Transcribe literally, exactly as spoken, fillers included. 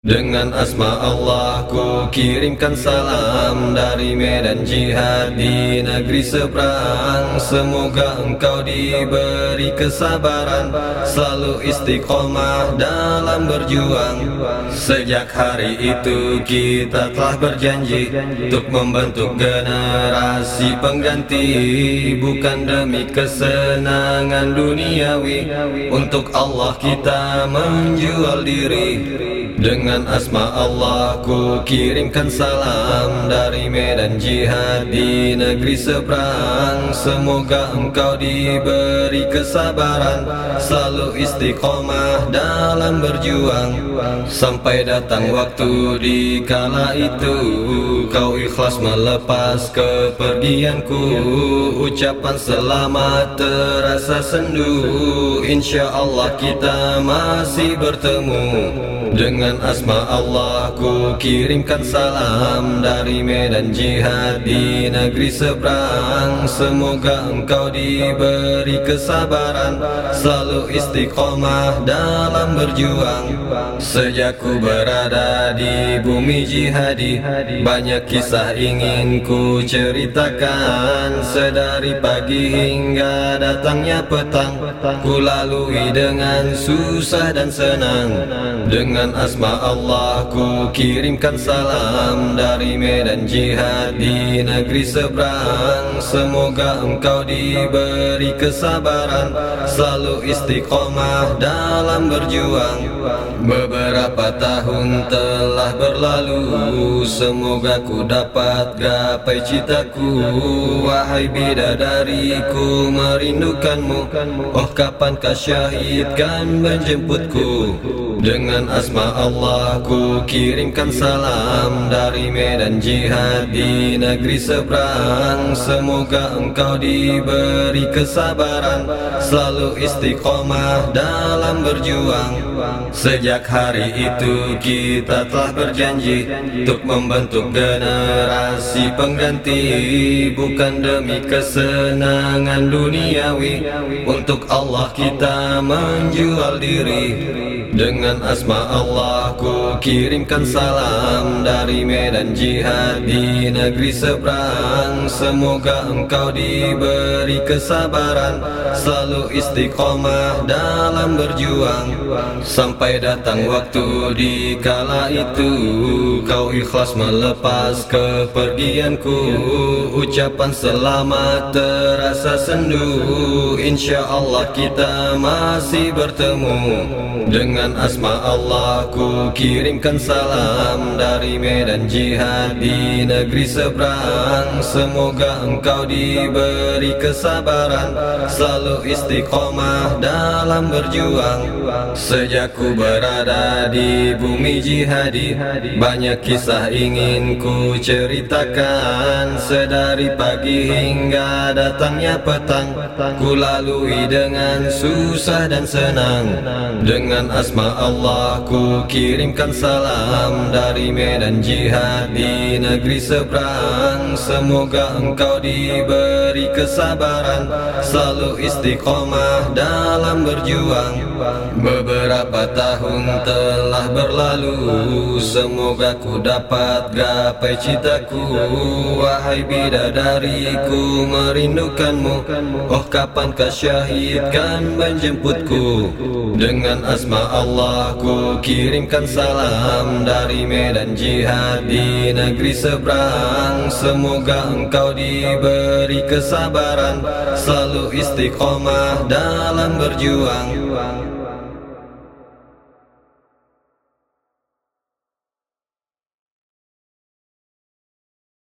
Dengan asma Allah ku kirimkan salam dari medan jihad di negeri seberang. Semoga engkau diberi kesabaran, selalu istiqomah dalam berjuang. Sejak hari itu kita telah berjanji untuk membentuk generasi pengganti, bukan demi kesenangan duniawi. Untuk Allah kita menjual diri. Dengan asma Allah ku kirimkan salam dari medan jihad di negeri seberang. Semoga engkau diberi kesabaran, selalu istiqomah dalam berjuang. Sampai datang waktu di kala itu kau ikhlas melepas kepergianku. Ucapan selamat terasa sendu, insya Allah kita masih bertemu. Dengan asma Allah ku kirimkan salam dari medan jihad di negeri seberang. Semoga engkau diberi kesabaran, selalu istiqomah dalam berjuang. Sejak ku berada di bumi jihadi, banyak kisah ingin ku ceritakan. Sedari pagi hingga datangnya petang, ku lalui dengan susah dan senang. Dengan asma Allah ku kirimkan salam dari medan jihad di negeri seberang. Semoga engkau diberi kesabaran, selalu istiqomah dalam berjuang. Beberapa tahun telah berlalu, semoga ku dapat gapai citaku. Wahai bidadariku, merindukanmu. Oh kapankah syahid kan menjemputku. Dengan asma Allah ku kirimkan salam dari medan jihad di negeri seberang. Semoga engkau diberi kesabaran, selalu istiqomah dalam berjuang. Sejak hari itu kita telah berjanji untuk membentuk generasi pengganti, bukan demi kesenangan duniawi. Untuk Allah kita menjual diri. Dengan asma Allah ku kirimkan salam dari medan jihad di negeri seberang. Semoga engkau diberi kesabaran, selalu istiqomah dalam berjuang. Sampai datang waktu di kala itu kau ikhlas melepas kepergianku. Ucapan selamat terasa sendu, insya Allah kita masih bertemu. Dengan asma Allah ku kirimkan salam dari medan jihad di negeri seberang. Semoga engkau diberi kesabaran, selalu istiqomah dalam berjuang. Sejak ku berada di bumi jihadi, banyak kisah ingin ku ceritakan. Sedari pagi hingga datangnya petang, ku lalui dengan susah dan senang. Dengan asma Allah ku kirimkan salam dari medan jihad di negeri seberang. Semoga engkau diberi kesabaran, selalu istiqomah dalam berjuang. Beberapa tahun telah berlalu, semoga ku dapat gapai citaku. Wahai bidadariku, merindukanmu. Oh kapankah syahid kan menjemputku. Dengan asma Allah ku kirimkan salam dari medan jihad di negeri seberang. Semoga engkau diberi kesabaran, selalu istiqomah dalam berjuang.